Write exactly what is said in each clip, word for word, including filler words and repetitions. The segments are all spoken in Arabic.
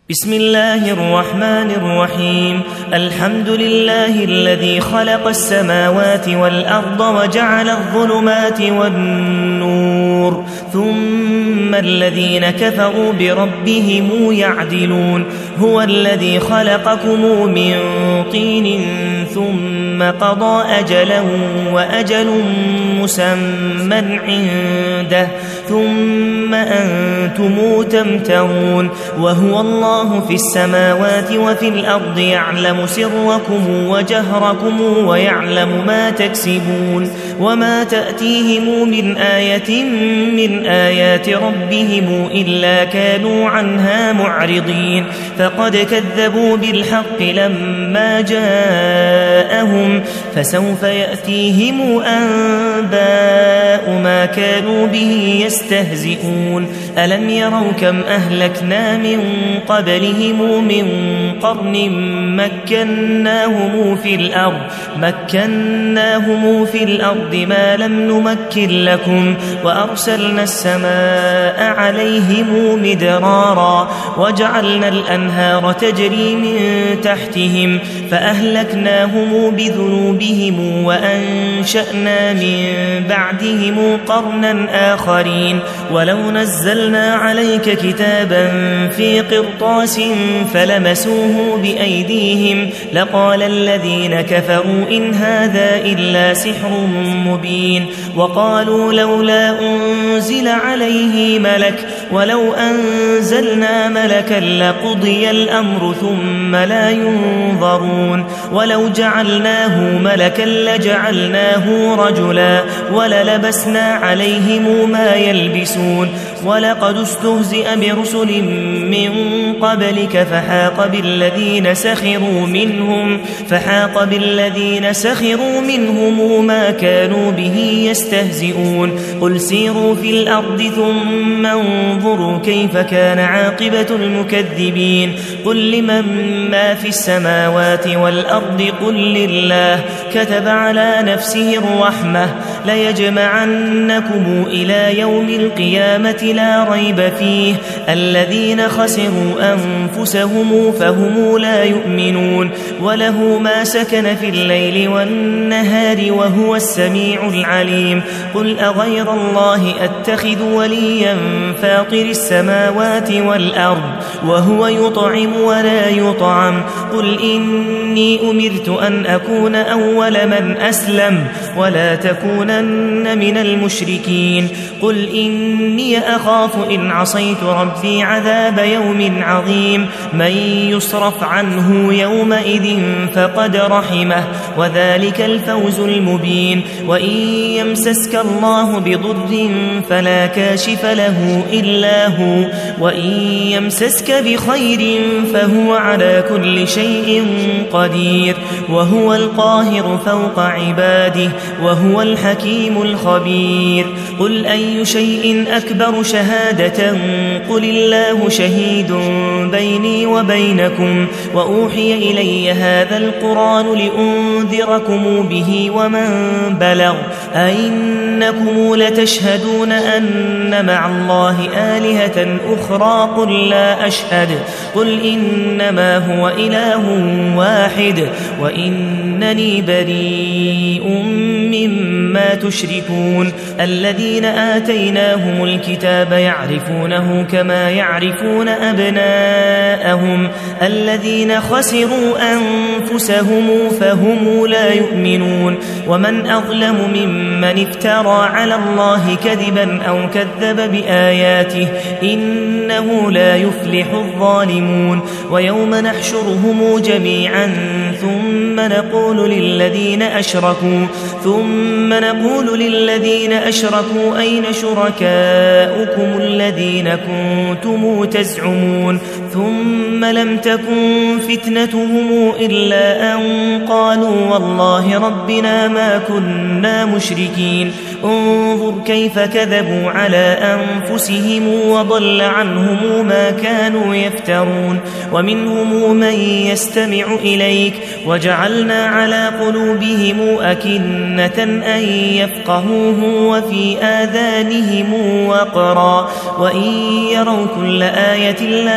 بسم الله الرحمن الرحيم. الحمد لله الذي خلق السماوات والأرض وجعل الظلمات والنور ثم الذين كفروا بربهم يعدلون. هو الذي خلقكم من طين ثم قضى أجلا وأجل مسمى عنده ثم أنتم تمترون. وهو الله في السماوات وفي الأرض يعلم سركم وجهركم ويعلم ما تكسبون. وما تأتيهم من آية من آيات ربهم إلا كانوا عنها معرضين. فقد كذبوا بالحق لما جاءهم فسوف يأتيهم أنباء ما كانوا به يستهزئون. ألم يروا كم أهلكنا من قبلهم من قرن مكناهم في الأرض مكناهم في الأرض ما لم نمكن لكم وأرسلنا السماء عليهم مدرارا وجعلنا الأنهار تجري من تحتهم فأهلكناهم بذنوبهم وأنشأنا من بعدهم قرنا آخرين. ولو نزلنا عليك كتابا في قرطاس فلمسوه بأيديهم لقال الذين كفروا إن هذا إلا سحر مبين. وقالوا لولا أنزل عليه ملك ولو أنزلنا ملكا لقضي الأمر ثم لا ينظرون. ولو جعلناه ملكا لجعلناه رجلا وللبسنا عليهم ما يلبسون. ولقد استهزئ برسل من قبلك فحاق بالذين سخروا منهم فحاق بالذين سخروا منهم ما كانوا به يستهزئون. قل سيروا في الأرض ثم انظروا كيف كان عاقبة المكذبين. قل لمن ما في السماوات والأرض قل لله كتب على نفسه الرحمة ليجمعنكم إلى يوم القيامة لا ريب فيه. الذين خسروا أنفسهم فهم لا يؤمنون. وله ما سكن في الليل والنهار وهو السميع العليم. قل أغير الله أتخذ وليا فاطر السماوات والأرض وهو يطعم ولا يطعم. قل إني أمرت أن أكون أول من أسلم ولا تكونن من المشركين. قل إني أخاف إن عصيت ربي عذاب يوم عظيم. من يصرف عنه يومئذ فقد رحمه وذلك الفوز المبين. وإن يمسسك الله بضر فلا كاشف له إلا هو وإن يمسسك بخير فهو على كل شيء قدير. وهو القاهر فوق عباده وهو الحكيم الخبير. قل أي شيء أكبر شهادة قل الله شهيد بيني وبينكم وأوحي إلي هذا القرآن لأنذركم به ومن بلغ. أئنكم لتشهدون أن مع الله آلهة أخرى قل لا أشهد قل إنما هو إله واحد وإنني بريء مما تشركون. الذين آتيناهم الكتاب يعرفونه كما يعرفون أبناءهم الذين خسروا أنفسهم فهم لا يؤمنون. ومن أظلم ممن افترى على الله كذبا أو كذب بآياته إنه لا يفلح الظالمون. ويوم نحشرهم جميعا ثم نقول للذين أشركوا ثم نقول للذين أشركوا أين شركاؤكم الذين كنتم تزعمون ثم لم تكن فتنتهم إلا أن قالوا والله ربنا ما كنا مشركين. انظر كيف كذبوا على أنفسهم وضل عنهم ما كانوا يفترون. ومنهم من يستمع إليك وجعلنا على قلوبهم أكنة أن يفقهوه وفي آذانهم وقرا وإن يروا كل آية لا يؤمنون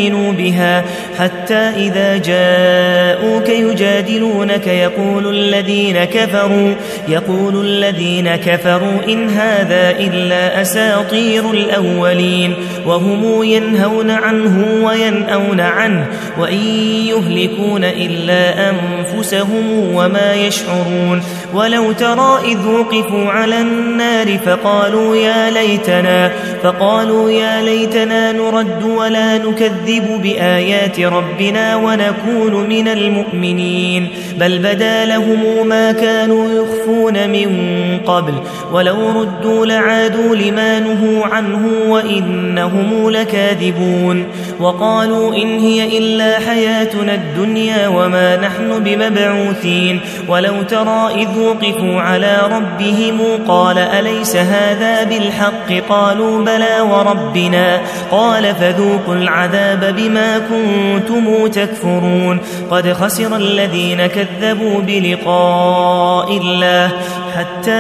يؤمنوا بها حتى إذا جاءوك يجادلونك يقول الذين كفروا يقول الذين كفروا إن هذا إلا أساطير الأولين وهم ينهون عنه وينأون عنه وإن يهلكون إلا أنفسهم وما يشعرون ولو ترى إذ وقفوا على النار فقالوا يا ليتنا فقالوا يا ليتنا نرد ولا نكذب بآيات ربنا ونكون من المؤمنين بل بدا لهم ما كانوا يخفون من قبل ولو ردوا لعادوا لما نهوا عنه وإنهم لكاذبون وقالوا إن هي إلا حياتنا الدنيا وما نحن بمبعوثين ولو ترى إذ وقفوا على ربهم قال أليس هذا بالحق قالوا بلى وربنا قال فذوقوا العذاب بما كنتم تكفرون قد خسر الذين كذبوا بلقاء الله حتى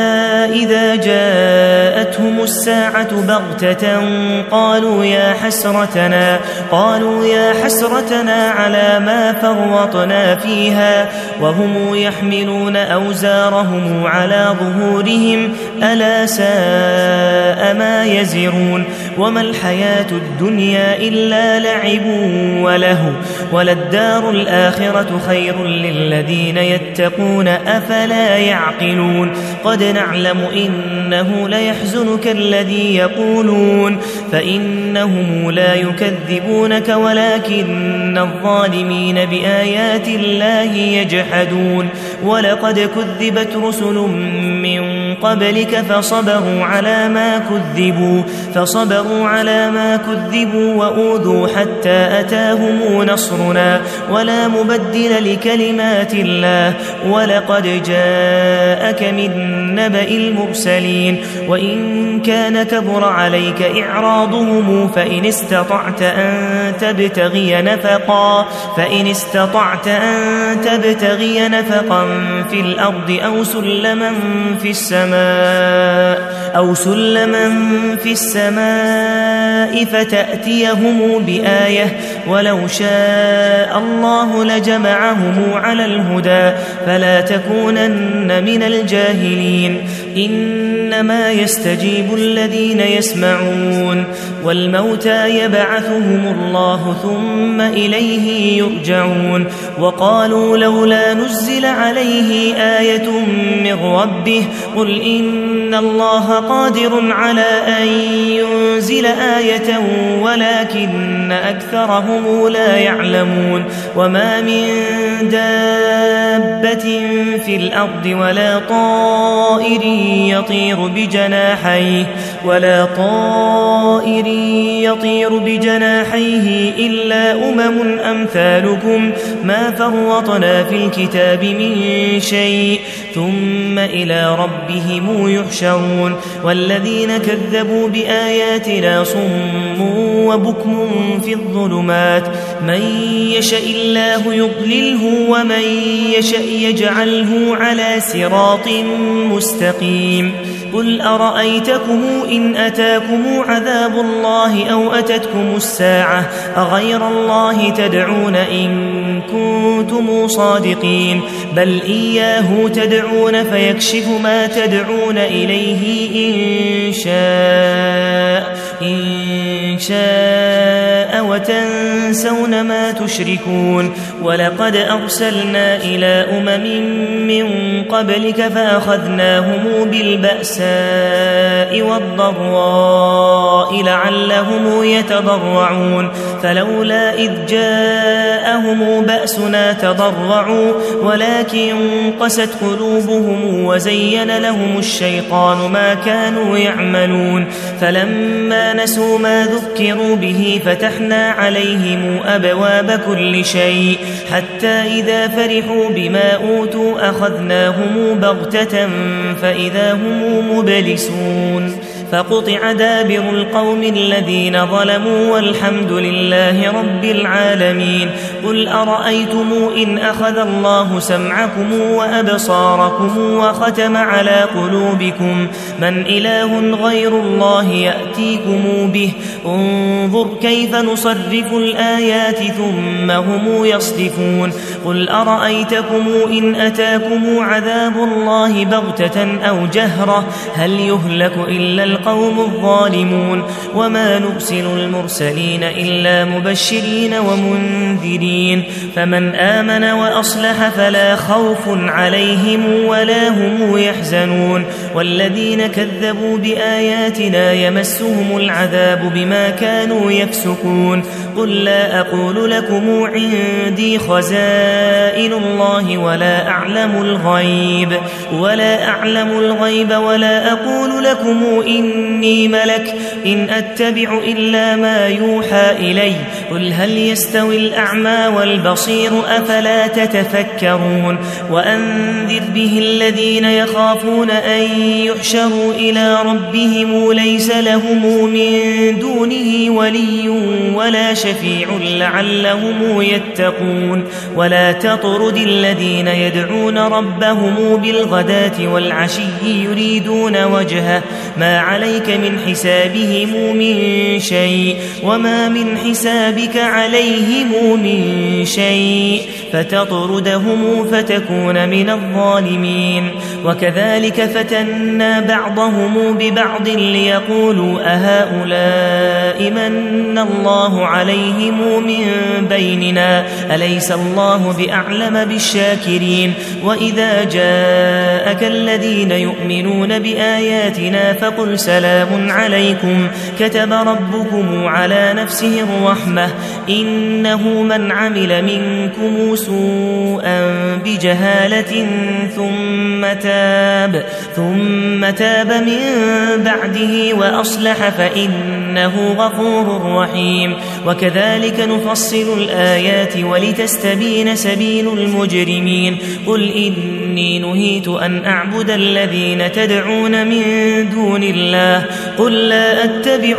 إذا جاءتهم الساعة بغتة قالوا يا حسرتنا قالوا يا حسرتنا على ما فرطنا فيها وهم يحملون أوزارهم على ظهورهم ألا ساء ما يزرون وما الحياة الدنيا إلا لعب وله وللدار الآخرة خير للذين يتقون أفلا يعقلون قد نعلم إنه ليحزنك الذي يقولون فإنهم لا يكذبونك ولكن الظالمين بآيات الله يجحدون ولقد كذبت رسل من قبلك فصبروا على ما كذبوا فصبروا على ما كذبوا وأوذوا حتى أتاهم نصرنا ولا مبدل لكلمات الله ولقد جاءك من نبأ المرسلين وإن كان كبر عليك إعراضهم فإن استطعت أن تبتغي نفقا فإن استطعت أن تبتغي نفقا في الأرض أو سلما في السماء أو سلما في السماء فتأتيهم بآية ولو شاء الله لجمعهم على الهدى فلا تكونن من الجاهلين إنما يستجيب الذين يسمعون والموتى يبعثهم الله ثم إليه يرجعون وقالوا لولا نزل عليه آية من ربه قل إن الله قادر على أن ينزل آية ولكن أكثرهم لا يعلمون وما من دابة في الأرض ولا طائر يطير بجناحيه ولا طائر يطير بجناحيه إلا أمم أمثالكم ما فرطنا في الكتاب من شيء ثم إلى ربهم يحشرون والذين كذبوا بآياتنا صم وبكم في الظلمات من يشاء الله يضلله ومن يشاء يجعله على صراط مستقيم قل أرأيتكم إن أتاكم عذاب الله أو أتتكم الساعة أغير الله تدعون إن كنتم صادقين بل إياه تدعون فيكشف ما تدعون إليه إن شاء إن شاء وتنسون ما تشركون ولقد أرسلنا إلى أمم من قبلك فأخذناهم بالبأساء والضراء لعلهم يتضرعون فلولا إذ جاءهم بأسنا تضرعوا ولكن قست قلوبهم وزين لهم الشيطان ما كانوا يعملون فلما نسوا ما ذكروا به فتحنا عليهم أبواب كل شيء حتى إذا فرحوا بما أوتوا أخذناهم بغتة فإذا هم مبلسون فقطع دابر القوم الذين ظلموا والحمد لله رب العالمين قل أرأيتم إن أخذ الله سمعكم وأبصاركم وختم على قلوبكم من إله غير الله يأتيكم به انظر كيف نصرف الآيات ثم هم يصدفون قل أرأيتكم إن أتاكم عذاب الله بغتة أو جهرة هل يهلك إلا القوم الظالمون وما نرسل المرسلين إلا مبشرين ومنذرين فمن آمن وأصلح فلا خوف عليهم ولا هم يحزنون والذين كذبوا بآياتنا يمسهم العذاب بما كانوا يفسقون قل لا أقول لكم عندي خزائن الله ولا أعلم الغيب ولا أعلم الغيب ولا أقول لكم إني ملك إن أتبع إلا ما يوحى إلي قل هل يستوي الأعمى والبصير أفلا تتفكرون وأنذر به الذين يخافون أن يحشروا إلى ربهم ليس لهم من دونه ولي ولا شفيع لعلهم يتقون ولا تطرد الذين يدعون ربهم بالغداة والعشي يريدون وجهه ما عليك من حسابهم من شيء وما من حسابك عليهم من شيء فتطردهم فتكون من الظالمين وكذلك فتنا بعضهم ببعض ليقولوا أهؤلاء من الله عليهم من بيننا أليس الله بأعلم بالشاكرين وإذا جاءك الذين يؤمنون بآياتنا فقل سلام عليكم كتب ربكم على نفسه الرحمة إنه من عمل منكم سوءا بجهالة ثم تاب ثم تاب من بعده وأصلح فإنه غفور رحيم وكذلك نفصل الآيات ولتستبين سبيل المجرمين قل إني نهيت أن أعبد الذين تدعون من دون الله قل لا أتبع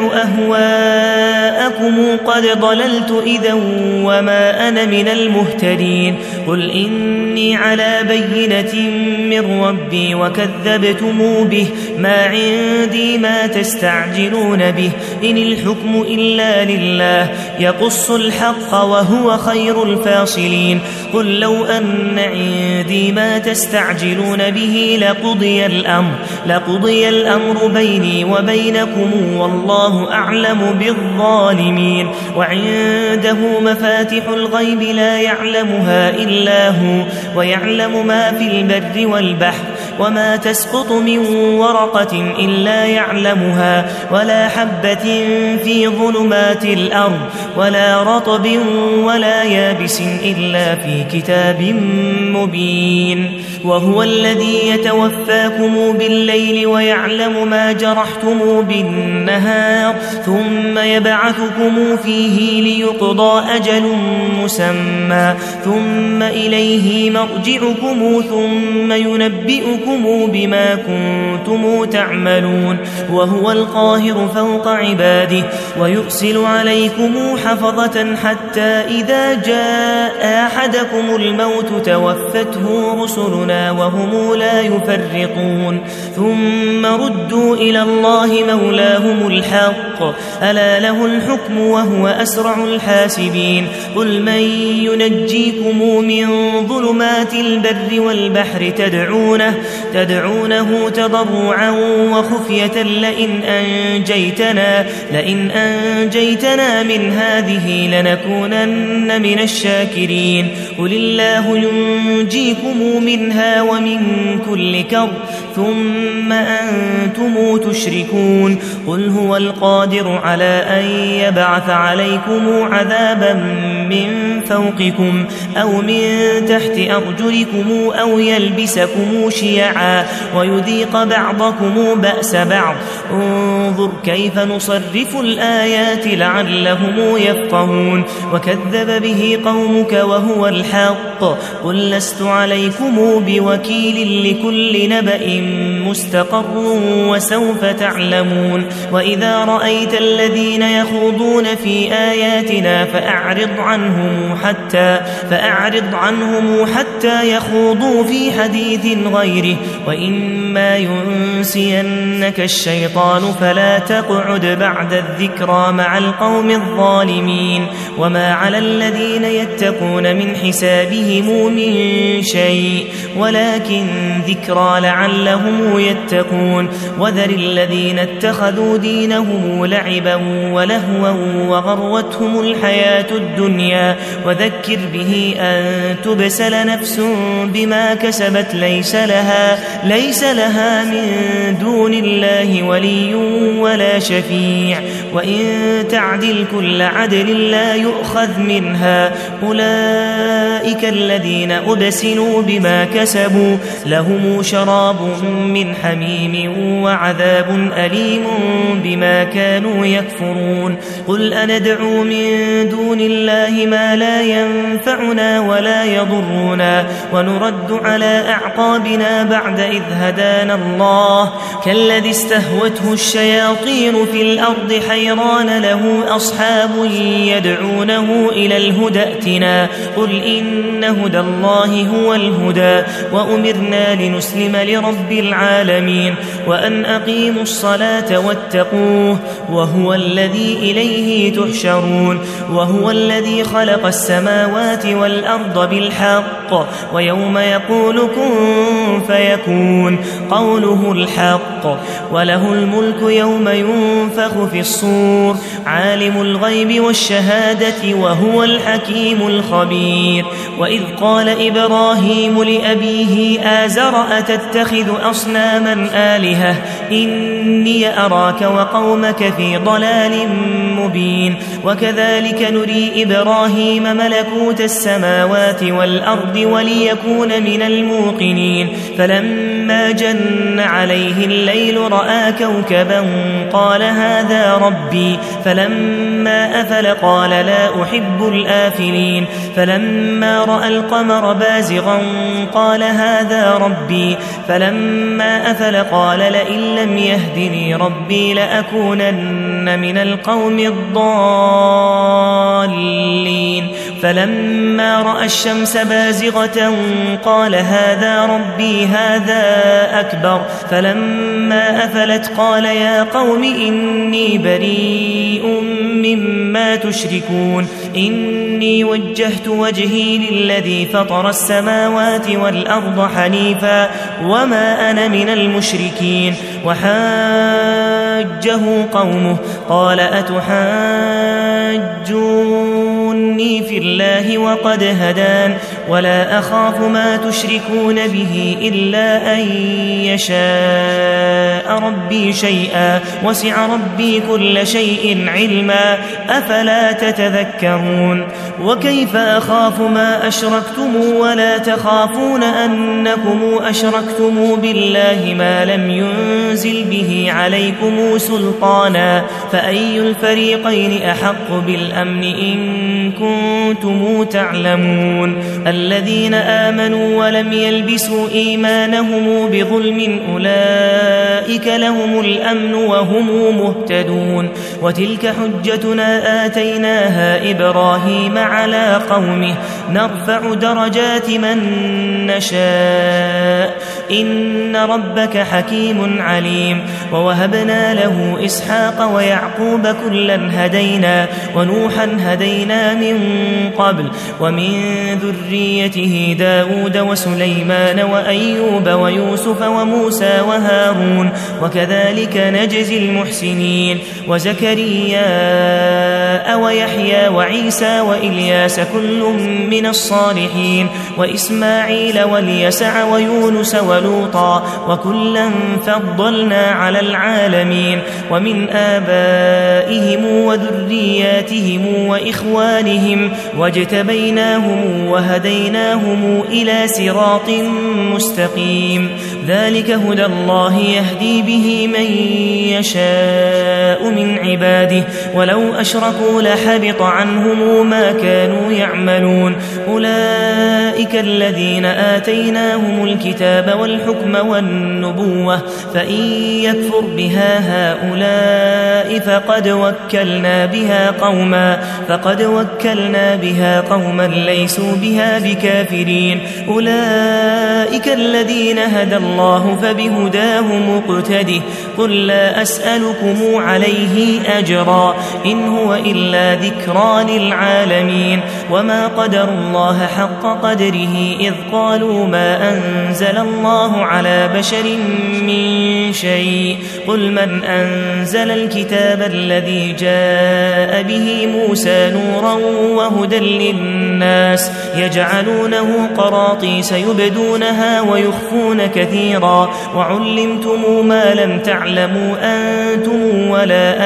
أهواءكم قد ضللت إذا وما أنا من المهتدين قل إني على بينة من ربي وكذبتم به ما عندي ما تستعجلون به إن الحكم إلا لله يقص الحق وهو خير الفاصلين قل لو أن عندي ما تستعجلون به لقضي الأمر لقضي الأمر بيني وبينكم والله أعلم بالظالمين وعنده مفاتح الغيب لا يعلمها إلا هو ويعلم ما في البر والبحر وما تسقط من ورقة إلا يعلمها ولا حبة في ظلمات الأرض ولا رطب ولا يابس إلا في كتاب مبين وهو الذي يتوفاكم بالليل ويعلم ما جرحتم بالنهار ثم يبعثكم فيه ليقضى أجل مسمى ثم إليه مرجعكم ثم ينبئكم بما كنتم تعملون وهو القاهر فوق عباده ويرسل عليكم حفظة حتى إذا جاء أحدكم الموت توفته رسلنا وهم لا يفرقون ثم ردوا إلى الله مولاهم الحق ألا له الحكم وهو أسرع الحاسبين قل من ينجيكم من ظلمات البر والبحر تدعونه, تدعونه تضرعا وخفية لئن أنجيتنا, لئن أنجيتنا من هذه لنكونن من الشاكرين قل الله ينجيكم منها ومن كل كرب ثم أنتم تشركون قل هو القادر على أن يبعث عليكم عذابا من فوقكم أو من تحت أرجلكم أو يلبسكم شيعا جميعا ويذيق بعضكم بأس بعض انظر كيف نصرف الآيات لعلهم يفقهون وكذب به قومك وهو الحق قل لست عليكم بوكيل لكل نبأ مستقر وسوف تعلمون وإذا رأيت الذين يخوضون في آياتنا فأعرض عنهم حتى فأعرض عنهم حتى يخوضوا في حديث غيره وإما ينسينك الشيطان فلا تقعد بعد الذكرى مع القوم الظالمين وما على الذين يتقون من حسابهم من شيء ولكن ذكرى لعلهم يتقون وذر الذين اتخذوا دينهم لعبا ولهوا وغرتهم الحياة الدنيا وذكر به أن تبسل نفس بما كسبت ليس لها, ليس لها من دون الله ولي ولا شفيع وإن تعدل كل عدل لا يؤخذ منها أولئك الذين أبسلوا بما كسبوا لهم شراب من حميم وعذاب أليم بما كانوا يكفرون قل أندعو من دون الله ما لا ينفعنا ولا يضرنا ونرد على أعقابنا بعد إذ هدانا الله كالذي استهوته الشياطين في الأرض حيران له أصحاب يدعونه إلى الهدى ائتنا قل إن هدى الله هو الهدى وأمرنا لنسلم لرب العالمين وأن أقيموا الصلاة واتقوه وهو الذي إليه تحشرون وهو الذي خلق السماوات والأرض بالحق ويوم يقول كن فيكون قوله الحق وله الملك يوم ينفخ في الصور عالم الغيب والشهادة وهو الحكيم الخبير وإذ قال إبراهيم لأبيه آزر أتتخذ أصناما آلهة إني أراك وقومك في ضلال مبين وكذلك نري إبراهيم ملكوت السماوات والأرض وليكون من الموقنين فلما جن عليه الليل رأى كوكبا قال هذا ربي فلما أفل قال لا أحب الآفلين فلما رأى القمر بازغا قال هذا ربي فلما أفل قال لئن لم يهدني ربي لأكونن من القوم الضالين فلما رأى الشمس بازغة قال هذا ربي هذا أكبر فلما أفلت قال يا قوم إني بريء مما تشركون إني وجهت وجهي للذي فطر السماوات والأرض حنيفا وما أنا من المشركين وحاجه قومه قال أتحاجوني في الله وقد هدان ولا أخاف ما تشركون به إلا أن يشاء ربي شيئا وسع ربي كل شيء علما أفلا تتذكرون وكيف أخاف ما أشركتم ولا تخافون أنكم أشركتم بالله ما لم ينزل به عليكم سلطانا فأي الفريقين أحق بالأمن إن كنتم تعلمون الذين آمنوا ولم يلبسوا إيمانهم بظلم أولئك لهم الأمن وهم مهتدون وتلك حجتنا آتيناها إبراهيم على قومه نرفع درجات من نشاء إن ربك حكيم عليم ووهبنا له إسحاق ويعقوب كلا هدينا ونوحا هدينا من قبل ومن ذريته داود وسليمان وأيوب ويوسف وموسى وهارون وكذلك نجزي المحسنين وزكريا ويحيى وعيسى وإلياس كل من الصالحين وإسماعيل واليسع ويونس ولوطا وكلا فضلنا على العالمين ومن آبائهم وذرياتهم وإخوانهم واجتبيناهم وهديناهم إلى صراط مستقيم ذلك هدى الله يهدي به من يشاء من عباده ولو أشركوا لحبط عنهم ما كانوا يعملون أولئك الذين آتيناهم الكتاب والحكم والنبوة فإن يكفر بها هؤلاء فقد وكلنا بها قوما فقد وكلنا بها قوما ليسوا بها بكافرين أولئك الذين هدى الله فبهداه مقتده قل لا أسألكم عليه أجرا إن هو إلا ذكرى للعالمين وما قدر الله حق قدره إذ قالوا ما أنزل الله على بشر من شيء قل من أنزل الكتاب الذي جاء به موسى نورا وهدى للناس يجعلونه قراطيس يبدونها ويخفون كثيرا وعلمتم ما لم تعلموا أنتم ولا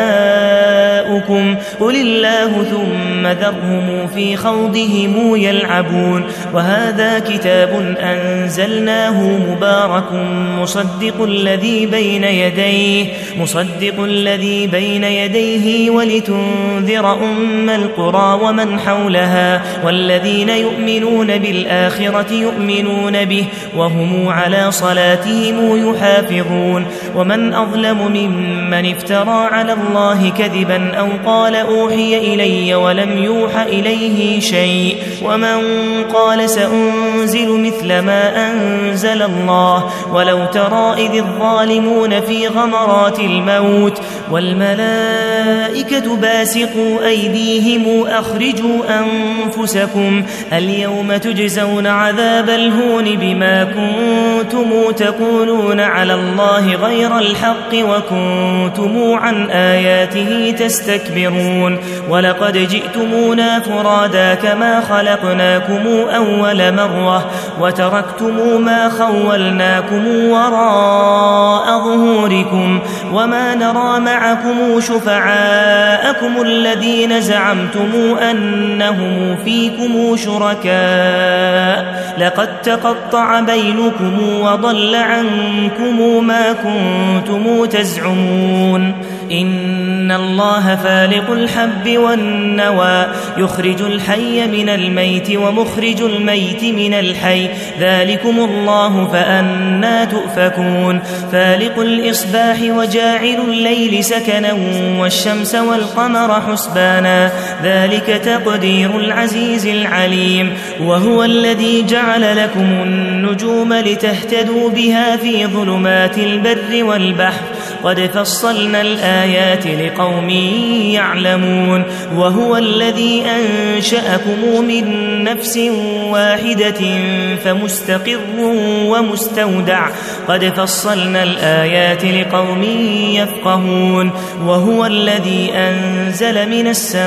آباؤكم قل الله ثم ذرهم في خوضهم يلعبون وهذا كتاب أنزلناه مبارك مصدق الذي بين يديه مصدق الذي بين يديه ولتنذر أم القرى ومن حولها والذين يؤمنون بالآخرة يؤمنون به وهم على صلاتهم يحافظون ومن أظلم ممن افترى على الله كذبا أو قال أوحي إلي ولم يوحى إليه شيء ومن قال سأنزل مثل ما أنزل الله ولو ترى إذ الظالمون في غمرات الموت والملائكة باسطوا أيديهم أخرجوا أنفسكم اليوم تجزون عذاب الهون بما كنتم تقولون على الله غير الحق وكنتم عن آياته تستكبرون ولقد جئتمونا فرادا كما خلقناكم أول مرة وتركتم ما خولناكم وراء ظهوركم وما نرى معكم شفعاءكم الذين زعمتم أنهم فيكم شركاء لقد تقطع بينكم وضل عنكم ما كنتم تزعمون إن الله فالق الحب والنوى يخرج الحي من الميت ومخرج الميت من الحي ذلكم الله فأنى تؤفكون فالق الإصباح وجاعل الليل سكنا والشمس والقمر حسبانا ذلك تقدير العزيز العليم وهو الذي جعل لكم النجوم لتهتدوا بها في ظلمات البر والبحر قد فصلنا الآيات لقوم يعلمون وهو الذي أنشأكم من نفس واحدة فمستقر ومستودع قد فصلنا الآيات لقوم يفقهون وهو الذي أنزل من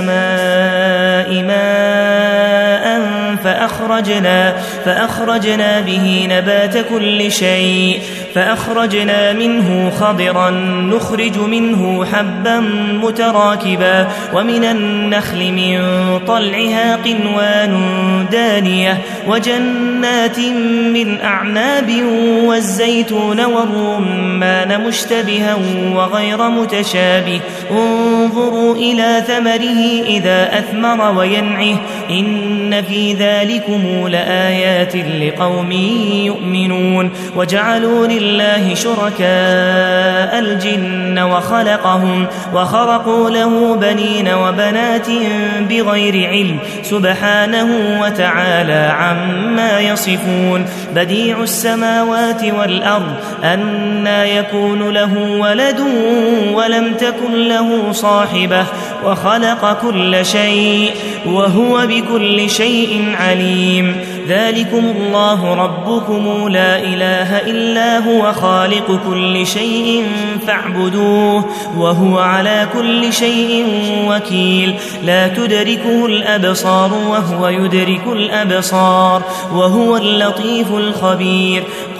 السماء ماء فأخرجنا, فأخرجنا به نبات كل شيء فأخرجنا منه خضرا نخرج منه حبا متراكبا ومن النخل من طلعها قنوان دانية وجنات من أعناب والزيتون والرمان مشتبها وغير متشابه انظروا إلى ثمره إذا أثمر وينعه إن في ذلكم لآيات لقوم يؤمنون وجعلوا لله شركاء الجن وخلقهم وخرقوا له بنين وبنات بغير علم سبحانه وتعالى عما يصفون بديع السماوات والأرض أنى يكون له ولد ولم تكن له صاحبة وخلق كل شيء وهو بكل شيء عليم ذلكم الله ربكم لا إله إلا هو خالق كل شيء فاعبدوه وهو على كل شيء وكيل لا تدركه الأبصار وهو يدرك الأبصار وهو اللطيف الخبير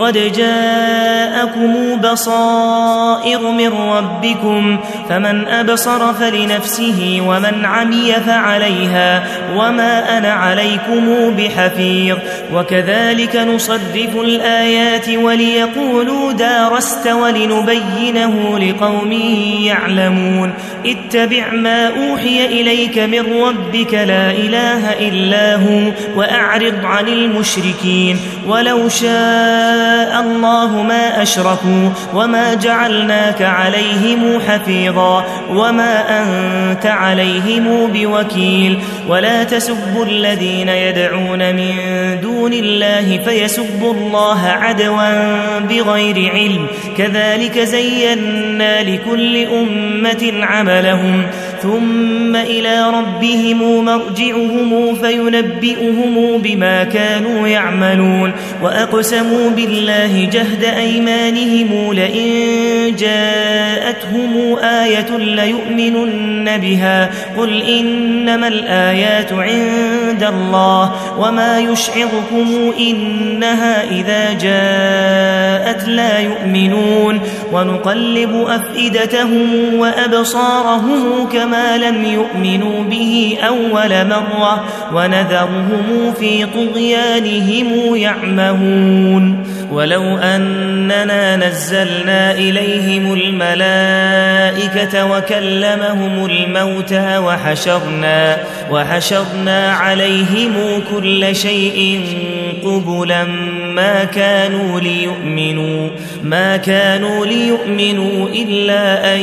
قد جاءكم بصائر من ربكم فمن أبصر فلنفسه ومن عمي فعليها وما أنا عليكم بحفيظ وكذلك نصرف الآيات وليقولوا دارست ولنبينه لقوم يعلمون اتبع ما أوحي إليك من ربك لا إله إلا هو وأعرض عن المشركين ولو شاء الله ما أشركوا وما جعلناك عليهم حفيظا وما أنت عليهم بوكيل ولا تسبوا الذين يدعون من دون الله فيسبوا الله عدوا بغير علم كذلك زينا لكل أمة عملهم ثم إلى ربهم مرجعهم فينبئهم بما كانوا يعملون وأقسموا بالله جهد أيمانهم لئن جاءتهم آية ليؤمنن بها قل إنما الآيات عند الله وما يشعركم إنها إذا جاءت لا يؤمنون ونقلب أفئدتهم وأبصارهم كما لم يؤمنوا به أول مرة ونذرهم في طغيانهم يعمهون ولو أننا نزلنا إليهم الملائكة وكلمهم الموتى وحشرنا, وحشرنا عليهم كل شيء قبلا ما كانوا ليؤمنوا ما كانوا ليؤمنوا إلا أن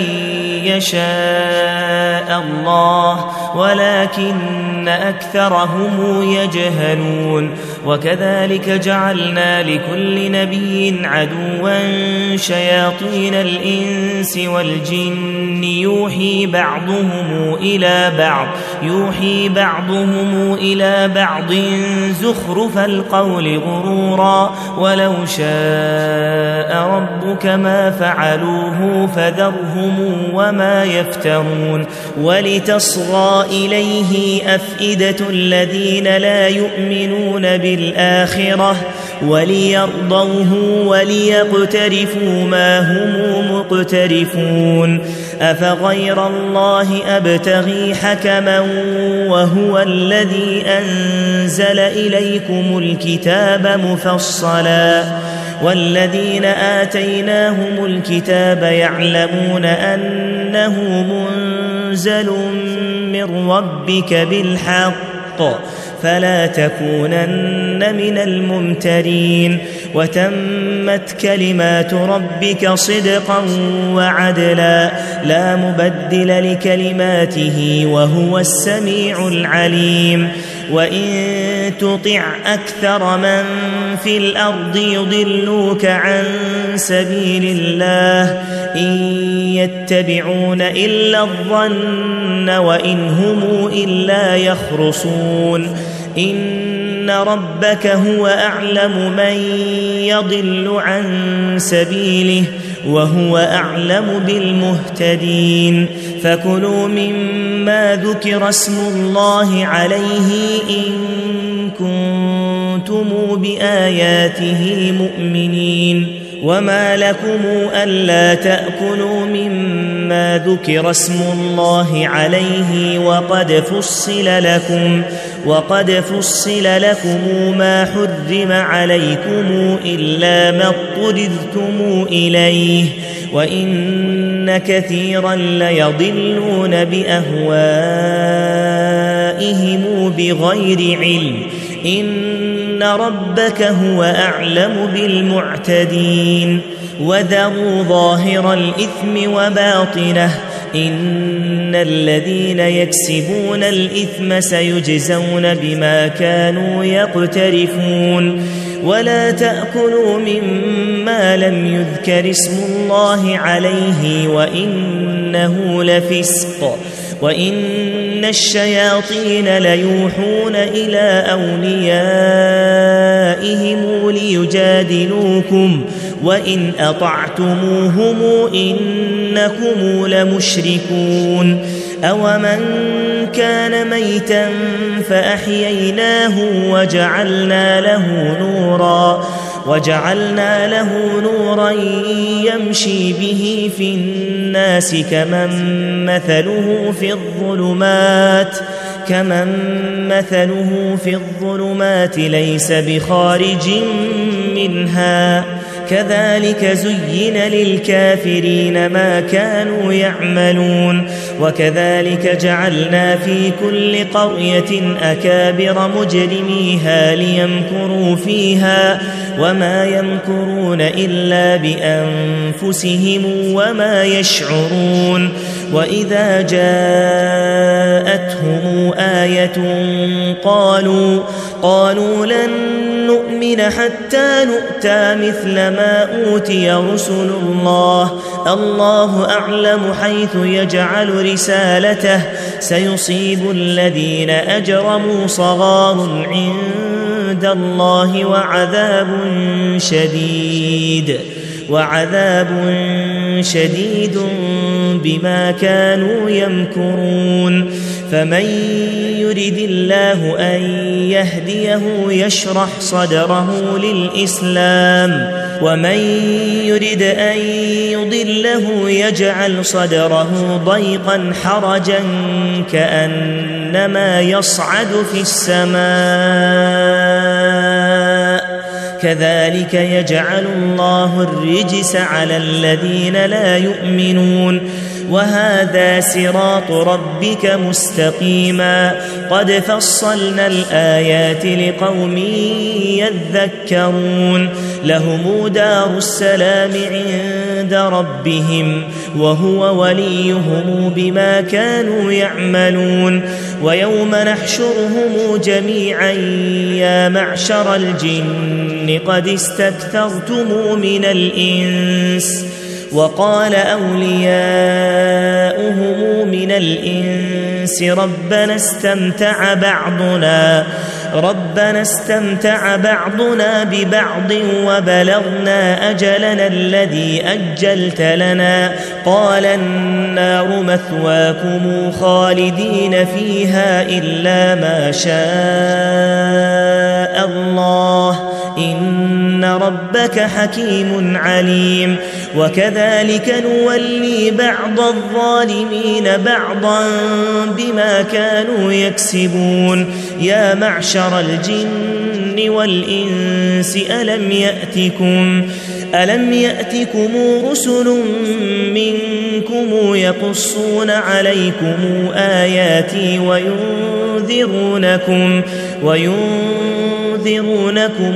يشاء الله ولكن أكثرهم يجهلون وكذلك جعلنا لكل نبي عدوا شياطين الإنس والجن يوحي بعضهم إلى بعض يوحي بعضهم إلى بعض زخرف القول غرورا ولو شاء ربك ما فعلوه فذرهم وما يفترون ولتصغى إليه أفئدة الذين لا يؤمنون بالآخرة وليرضوه وليقترفوا ما هم مقترفون أفغير الله أبتغي حكما وهو الذي أنزل إليكم الكتاب مفصلا والذين آتيناهم الكتاب يعلمون أنه منزل من ربك بالحق فلا تكونن من الممترين وتمت كلمات ربك صدقا وعدلا لا مبدل لكلماته وهو السميع العليم وإن تطع أكثر من في الأرض يضلوك عن سبيل الله إن يتبعون إلا الظن وإن هم إلا يخرصون إن ربك هو أعلم من يضل عن سبيله وهو أعلم بالمهتدين فكلوا مما ذكر اسم الله عليه إن كنتم بآياته مؤمنين وما لكم ألا تأكلوا مما ذكر اسم الله عليه وقد فصل لكم وقد فصل لكم ما حرم عليكم إلا ما اضطررتم إليه وإن كثيرا ليضلون بأهوائهم بغير علم إن ربك هو أعلم بالمعتدين وذروا ظاهر الإثم وباطنه إن الذين يكسبون الإثم سيجزون بما كانوا يقترفون ولا تأكلوا مما لم يذكر اسم الله عليه وإنه لفسق وإن الشياطين ليوحون إلى أوليائهم ليجادلوكم وإن أطعتموهم إنكم لمشركون أومن كان ميتا فأحييناه وجعلنا له نورا وجعلنا له نورا يمشي به في الناس كمن مثله في الظلمات كمن مثله في الظلمات ليس بخارج منها كذلك زين للكافرين ما كانوا يعملون وكذلك جعلنا في كل قرية أكابر مجرميها ليمكروا فيها وما يمكرون إلا بأنفسهم وما يشعرون وإذا جاءتهم آية قالوا قالوا لن نؤمن حتى نؤتى مثل ما أوتي رسل الله الله أعلم حيث يجعل رسالته سيصيب الذين أجرموا صغار عند الله وعذاب شديد وعذاب شديد بما كانوا يمكرون فمن يرد الله أن يهديه يشرح صدره للإسلام ومن يرد أن يضله يجعل صدره ضيقا حرجا كأنما يصعد في السماء كذلك يجعل الله الرجس على الذين لا يؤمنون وهذا صراط ربك مستقيما قد فصلنا الآيات لقوم يذكرون لهم دار السلام عند ربهم وهو وليهم بما كانوا يعملون ويوم نحشرهم جميعا يا معشر الجن قد استكثرتم من الإنس وقال أولياؤهم من الإنس ربنا استمتع بعضنا ربنا استمتع بعضنا ببعض وبلغنا أجلنا الذي أجلت لنا قال النار مثواكم خالدين فيها إلا ما شاء الله إن ربك حكيم عليم وكذلك نولي بعض الظالمين بعضا بما كانوا يكسبون يا معشر الجن والإنس ألم يأتكم ألم يأتكم رسل منكم يقصون عليكم آياتي وينذرونكم وينذرونكم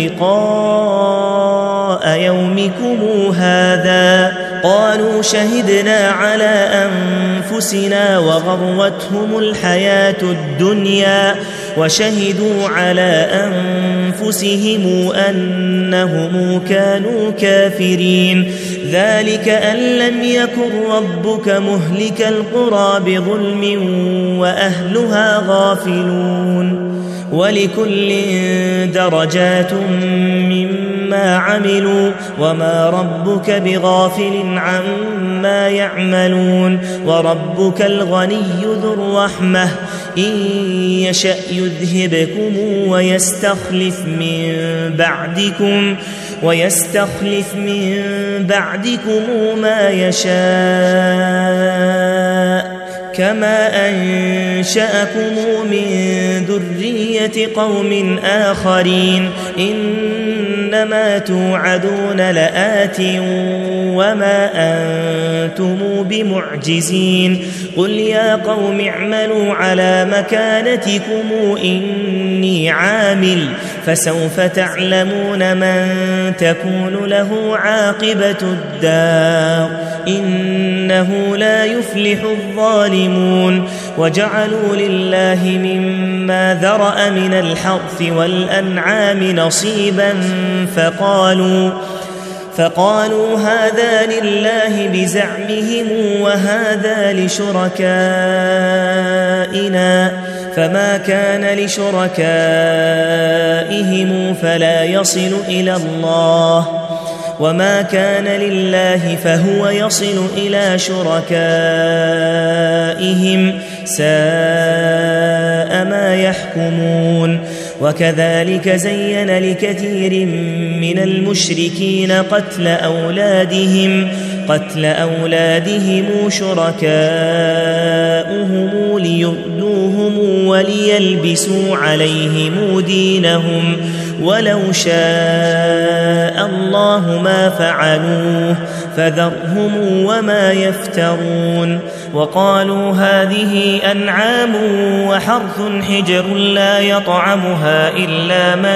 لقاء يومكم هذا قالوا شهدنا على أنفسنا وغرتهم الحياة الدنيا وشهدوا على أنفسهم أنهم كانوا كافرين ذلك أن لم يكن ربك مهلك القرى بظلم وأهلها غافلون ولكل درجات مما عملوا وما ربك بغافل عما يعملون وربك الغني ذو الرحمة إن يشأ يذهبكم ويستخلف من بعدكم ويستخلف من بعدكم ما يشاء كما أنشأكم من ذرية قوم آخرين إنما توعدون لآت وما أنتم بمعجزين قل يا قوم اعملوا على مكانتكم إني عامل فسوف تعلمون من تكون له عاقبة الدار إنه لا يفلح الظالمون وجعلوا لله مما ذرأ من الحرث والأنعام نصيبا فقالوا فقالوا هذا لله بزعمهم وهذا لشركائنا فما كان لشركائهم فلا يصل إلى الله وما كان لله فهو يصل إلى شركائهم ساء ما يحكمون وكذلك زين لكثير من المشركين قتل أولادهم قتل أولادهم شركاؤهم ليردوهم وليلبسوا عليهم دينهم ولو شاء الله ما فعلوه فذرهم وما يفترون وقالوا هذه أنعام وحرث حجر لا يطعمها إلا من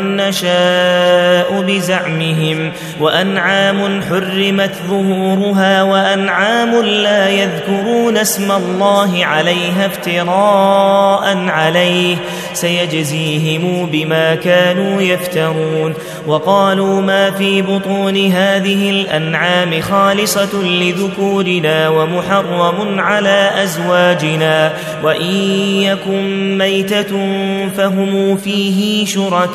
نشاء بزعمهم وأنعام حرمت ظهورها وأنعام لا يذكرون اسم الله عليها افتراء عليه سيجزيهم بما كانوا يفترون وقالوا ما في بطون هذه الأنعام خالصة لذكورنا ومحرم على أزواجنا وإن يكن ميتة فهم فيه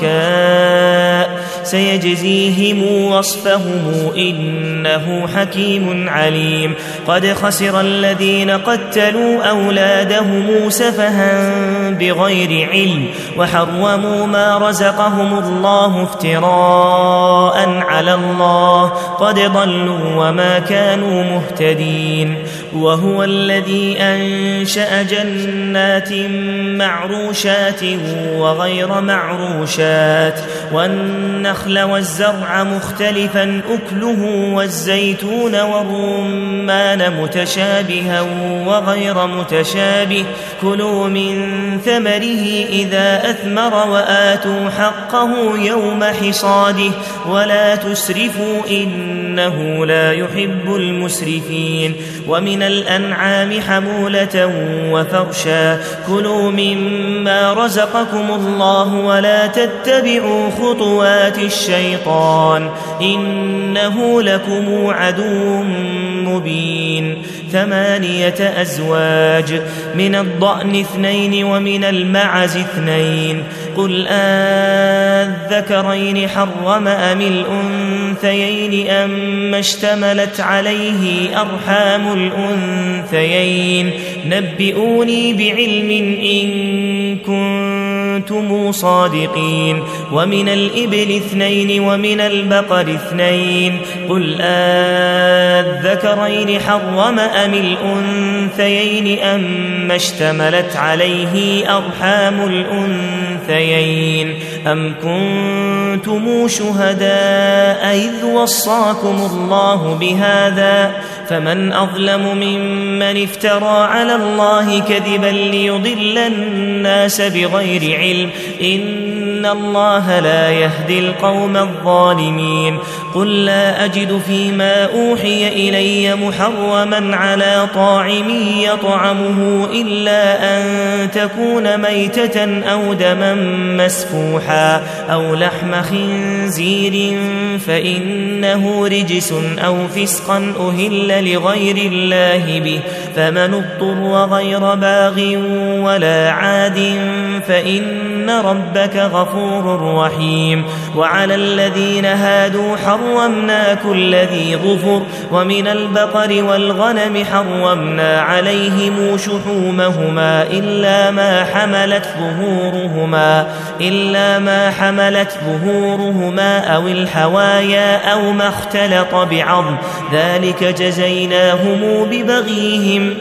شركاء سيجزيهم وصفهم إنه حكيم عليم قد خسر الذين قتلوا أولادهم سفها بغير علم وحرموا ما رزقهم الله افتراء على الله قد ضلوا وما كانوا مهتدين وهو الذي أنشأ جنات معروشات وغير معروشات والنخل والزرع مختلفا أكله والزيتون والرمان متشابها وغير متشابه كلوا من ثمره إذا أثمر وآتوا حقه يوم حصاده ولا تسرفوا إنه لا يحب المسرفين ومن الأنعام حمولة وفرشا كلوا مما رزقكم الله ولا تتبعوا خطوات الشيطان إنه لكم عدو مبين ثمانية أزواج من الضأن اثنين ومن المعز اثنين قل أذكرين حرم أم الأنثيين أم اشتملت عليه أرحام الأنثيين نبئوني بعلم إن كنتم صادقين ومن الإبل اثنين ومن البقر اثنين قل أذكرين حرم أم الأنثيين أم اشتملت عليه أرحام الأنثيين أم كنتم شهداء إذ وصاكم الله بهذا فمن أظلم ممن افترى على الله كذبا ليضل الناس بغير علم إن الله لا يهدي القوم الظالمين قل لا أجد فيما أوحي إلي محرما على طاعم يطعمه إلا أن تكون ميتة أو دما مسفوحا أو لحم خنزير فإنه رجس أو فسقا أهل لغير الله به فمن اضطر غير باغ ولا عاد فإن ربك غفور رحيم وعلى الذين هادوا حرمنا كل ذي ظفر ومن البقر والغنم حرمنا عليهم شحومهما إلا ما حملت ظهورهما إلا ما حملت ظهورهما أو الحوايا أو ما اختلط بعظم ذلك جزيناهم ببغيهم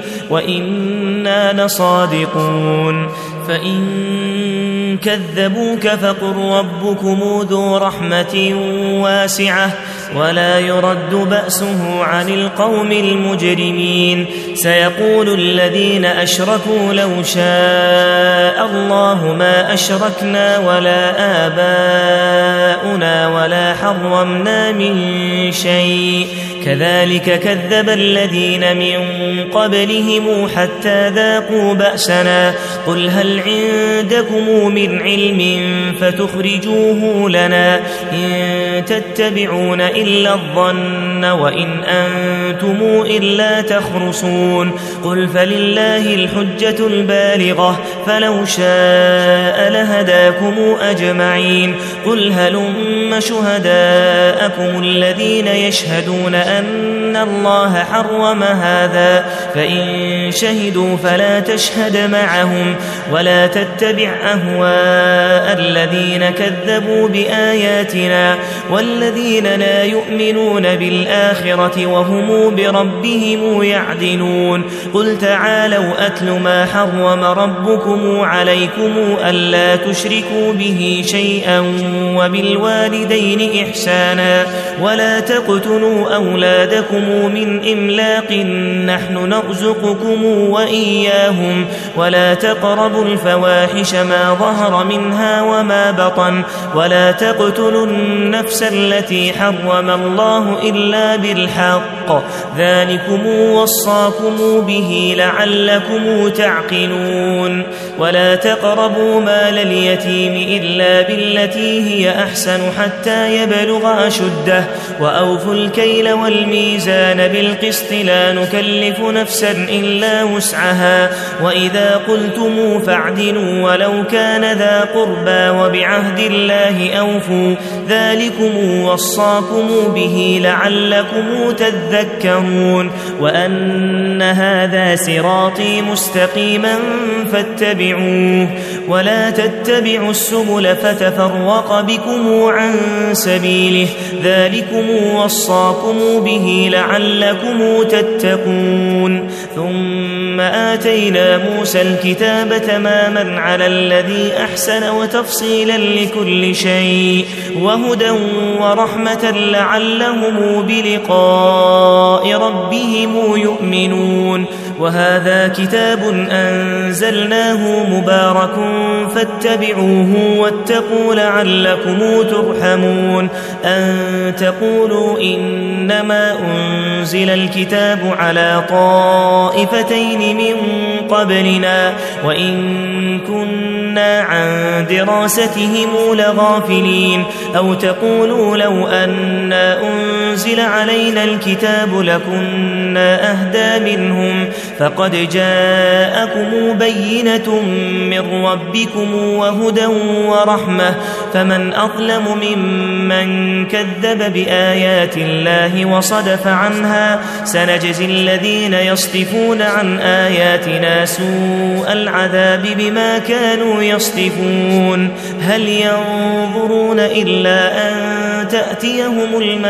وإنا لصادقون فإن كذبوك فقل ربكم ذو رحمة واسعة ولا يرد بأسه عن القوم المجرمين سيقول الذين أشركوا لو شاء الله ما أشركنا ولا آباؤنا ولا حرمنا من شيء كذلك كذب الذين من قبلهم حتى ذاقوا بأسنا قل هل عندكم من علم فتخرجوه لنا إن تتبعون إلا الظن وإن أنتم إلا تخرصون قل فلله الحجة البالغة فلو شاء لهداكم أجمعين قل هلم شهداءكم الذين يشهدون أن الله حرم هذا، فإن شهدوا فلا تشهد معهم، ولا تتبع أهواء الذين كذبوا بآياتنا والذين لا يؤمنون بالآخرة وهم بربهم يعدلون. قل تعالوا أتل ما حرم ربكم عليكم ألا تشركوا به شيئا وبالوالدين إحسانا ولا تقتلوا أولادكم من إملاق نحن نرزقكم وإياهم ولا تقربوا الفواحش ما ظهر منها وما بطن ولا تقتلوا النفس التي حرم الله إلا بالحق ذلكم وصاكم به لعلكم تعقلون. ولا تقربوا مال اليتيم إلا بالتي هي أحسن حتى يبلغ أشده وأوفوا الكيل والميزان بالقسط لا نكلف نفسا إلا وسعها وإذا قلتم فاعدلوا ولو كان ذا قربى وبعهد الله أوفوا ذلكم وصاكم به لعلكم تذكرون. وأن هذا صراطي مستقيما فاتبعوه ولا تتبعوا السبل فتفرق بكم عن سبيله ذلكم وصاكم به لعلكم تتقون. ثم آتينا موسى الكتاب تماما على الذي أحسن وتفصيلا لكل شيء وهدى ورحمة لعلهم بلقاء ربهم يؤمنون. وهذا كتاب أنزلناه مبارك فاتبعوه واتقوا لعلكم ترحمون. أن تقولوا إنما أنزل الكتاب على طائفتين من قبلنا وإن كنا عن دراستهم لغافلين. أو تقولوا لو أنا أنزل علينا الكتاب لكنا أهدى منهم فقد جاءكم بينة من ربكم وهدى ورحمة فمن أظلم ممن كذب بآيات الله وصدف عنها سنجزي الذين يصدفون عن آياتنا سوء العذاب بما كانوا يصدفون. هل ينظرون إلا أن تأتيهم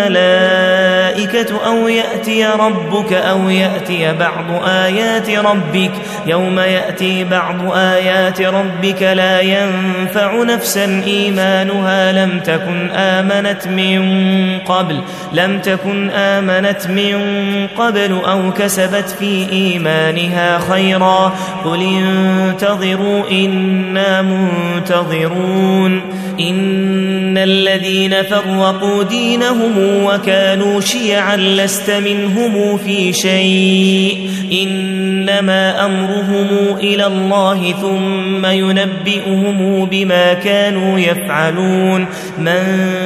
الملائكة أو يأتي ربك أو يأتي بعض آيات ربك يوم يأتي بعض آيات ربك لا ينفع نفسا إيمانها لم تكن آمنت من قبل لم تكن آمنت من قبل أو كسبت في إيمانها خيرا قل انتظروا إنا منتظرون. إن الذين فرقوا دينهم وكانوا شيعا لست منهم في شيء إنما أمرهم إلى الله ثم ينبئهم بما كانوا يفعلون. من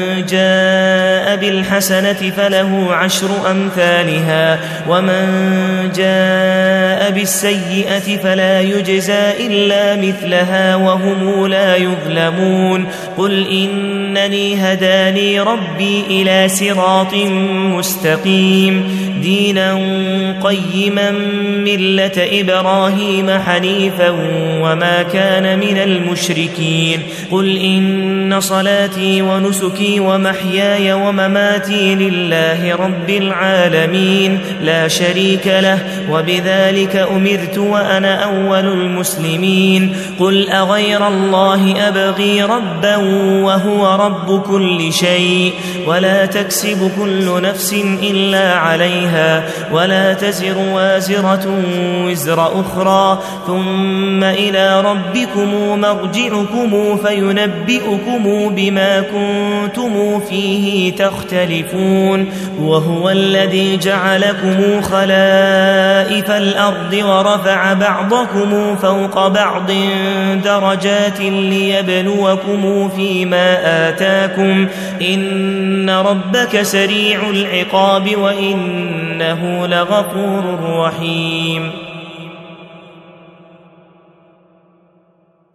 جاء بالحسنة فله عشر أمثالها ومن جاء بالسيئة فلا يجزى إلا مثلها وهم لا يظلمون. قل إنني هداني ربي إلى صراط مستقيم دينا قيما ملة إبراهيم حنيفا وما كان من المشركين. قل إن صلاتي ونسكي ومحياي ومماتي لله رب العالمين لا شريك له وبذلك أمرت وأنا أول المسلمين. قل أغير الله أبغي ربا وهو رب كل شيء ولا تكسب كل نفس إلا عليها ولا تزر وازرة وزر أخرى ثم إلى ربكم مرجعكم فينبئكم بما كنتم فيه تختلفون. وهو الذي جعلكم خلائف الأرض ورفع بعضكم فوق بعض درجات ليبلوكم فيما آتاكم إن ربك سريع العقاب وإنه لغفور رحيم.